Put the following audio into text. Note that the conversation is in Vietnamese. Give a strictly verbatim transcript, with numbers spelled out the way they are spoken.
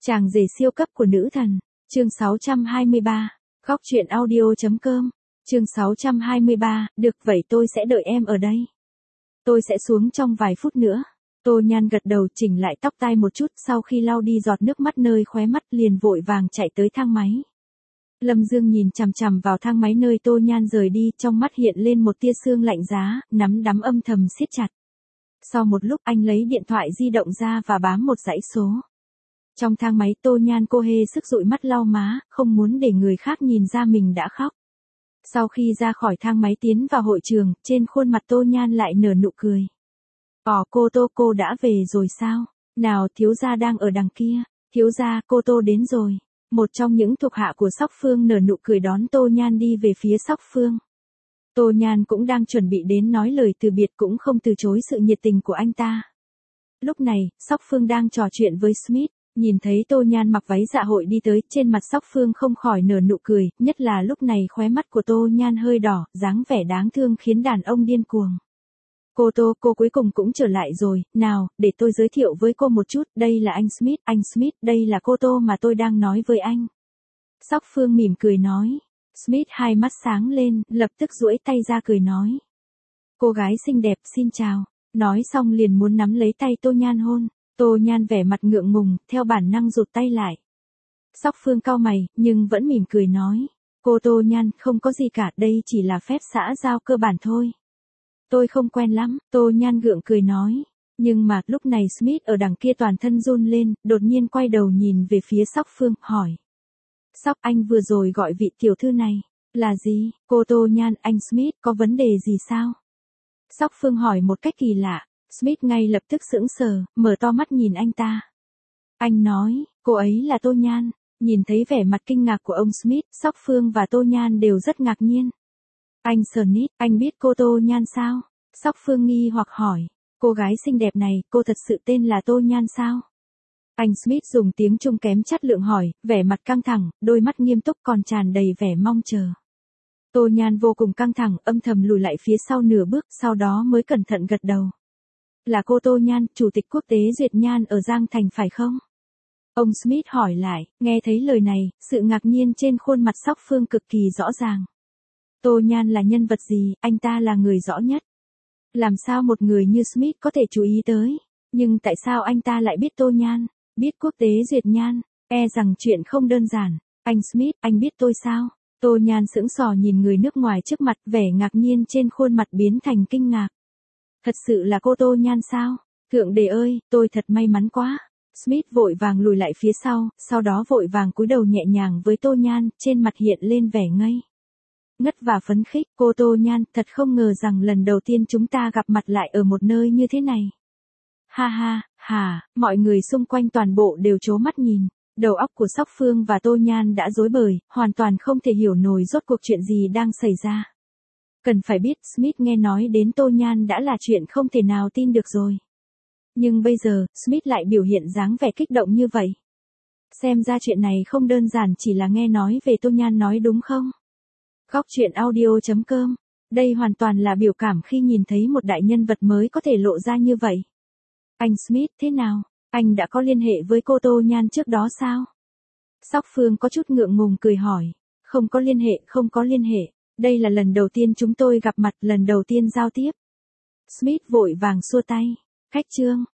Chàng rể siêu cấp của nữ thần, chương sáu trăm hai mươi ba, góc truyện audio.com, chương sáu trăm hai mươi ba, được vậy tôi sẽ đợi em ở đây. Tôi sẽ xuống trong vài phút nữa. Tô Nhan gật đầu chỉnh lại tóc tai một chút sau khi lau đi giọt nước mắt nơi khóe mắt liền vội vàng chạy tới thang máy. Lâm Dương nhìn chằm chằm vào thang máy nơi Tô Nhan rời đi, trong mắt hiện lên một tia sương lạnh giá, nắm đấm âm thầm siết chặt. Sau một lúc anh lấy điện thoại di động ra và bám một dãy số. Trong thang máy Tô Nhan cô hê sức dụi mắt lau má, không muốn để người khác nhìn ra mình đã khóc. Sau khi ra khỏi thang máy tiến vào hội trường, trên khuôn mặt Tô Nhan lại nở nụ cười. Ồ cô Tô cô đã về rồi sao? Nào thiếu gia đang ở đằng kia. Thiếu gia cô Tô đến rồi. Một trong những thuộc hạ của Sóc Phương nở nụ cười đón Tô Nhan đi về phía Sóc Phương. Tô Nhan cũng đang chuẩn bị đến nói lời từ biệt cũng không từ chối sự nhiệt tình của anh ta. Lúc này, Sóc Phương đang trò chuyện với Smith, nhìn thấy Tô Nhan mặc váy dạ hội đi tới, trên mặt Sóc Phương không khỏi nở nụ cười, nhất là lúc này khóe mắt của Tô Nhan hơi đỏ, dáng vẻ đáng thương khiến đàn ông điên cuồng. Cô Tô, cô cuối cùng cũng trở lại rồi, nào, để tôi giới thiệu với cô một chút, đây là anh Smith, anh Smith, đây là cô Tô mà tôi đang nói với anh. Sóc Phương mỉm cười nói. Smith hai mắt sáng lên, lập tức duỗi tay ra cười nói. Cô gái xinh đẹp xin chào. Nói xong liền muốn nắm lấy tay Tô Nhan hôn. Tô Nhan vẻ mặt ngượng ngùng, theo bản năng rụt tay lại. Sóc Phương cau mày, nhưng vẫn mỉm cười nói. Cô Tô Nhan, không có gì cả, đây chỉ là phép xã giao cơ bản thôi. Tôi không quen lắm, Tô Nhan gượng cười nói. Nhưng mà, lúc này Smith ở đằng kia toàn thân run lên, đột nhiên quay đầu nhìn về phía Sóc Phương, hỏi. Sóc anh vừa rồi gọi vị tiểu thư này, là gì? Cô Tô Nhan, anh Smith, có vấn đề gì sao? Sóc Phương hỏi một cách kỳ lạ, Smith ngay lập tức sững sờ, mở to mắt nhìn anh ta. Anh nói, cô ấy là Tô Nhan, nhìn thấy vẻ mặt kinh ngạc của ông Smith, Sóc Phương và Tô Nhan đều rất ngạc nhiên. Anh Smith, anh biết cô Tô Nhan sao? Sóc Phương nghi hoặc hỏi, cô gái xinh đẹp này, cô thật sự tên là Tô Nhan sao? Anh Smith dùng tiếng Trung kém chất lượng hỏi, vẻ mặt căng thẳng, đôi mắt nghiêm túc còn tràn đầy vẻ mong chờ. Tô Nhan vô cùng căng thẳng, âm thầm lùi lại phía sau nửa bước, sau đó mới cẩn thận gật đầu. Là cô Tô Nhan, chủ tịch quốc tế duyệt nhan ở Giang Thành phải không? Ông Smith hỏi lại, nghe thấy lời này, sự ngạc nhiên trên khuôn mặt Sóc Phương cực kỳ rõ ràng. Tô Nhan là nhân vật gì, anh ta là người rõ nhất. Làm sao một người như Smith có thể chú ý tới? Nhưng tại sao anh ta lại biết Tô Nhan? Biết quốc tế duyệt nhan, e rằng chuyện không đơn giản. Anh Smith, anh biết tôi sao? Tô Nhan sững sờ nhìn người nước ngoài trước mặt, vẻ ngạc nhiên trên khuôn mặt biến thành kinh ngạc. Thật sự là cô Tô Nhan sao? Thượng đế ơi, tôi thật may mắn quá. Smith vội vàng lùi lại phía sau, sau đó vội vàng cúi đầu nhẹ nhàng với Tô Nhan, trên mặt hiện lên vẻ ngây ngất và phấn khích. Cô Tô Nhan, thật không ngờ rằng lần đầu tiên chúng ta gặp mặt lại ở một nơi như thế này. Ha ha, hà, mọi người xung quanh toàn bộ đều trố mắt nhìn. Đầu óc của Sóc Phương và Tô Nhan đã rối bời, hoàn toàn không thể hiểu nổi rốt cuộc chuyện gì đang xảy ra. Cần phải biết, Smith nghe nói đến Tô Nhan đã là chuyện không thể nào tin được rồi. Nhưng bây giờ, Smith lại biểu hiện dáng vẻ kích động như vậy. Xem ra chuyện này không đơn giản chỉ là nghe nói về Tô Nhan nói đúng không? Góc truyện audio.com, đây hoàn toàn là biểu cảm khi nhìn thấy một đại nhân vật mới có thể lộ ra như vậy. Anh Smith, thế nào? Anh đã có liên hệ với cô Tô Nhan trước đó sao? Sóc Phương có chút ngượng ngùng cười hỏi. Không có liên hệ, không có liên hệ. Đây là lần đầu tiên chúng tôi gặp mặt, lần đầu tiên giao tiếp. Smith vội vàng xua tay. Khách trương,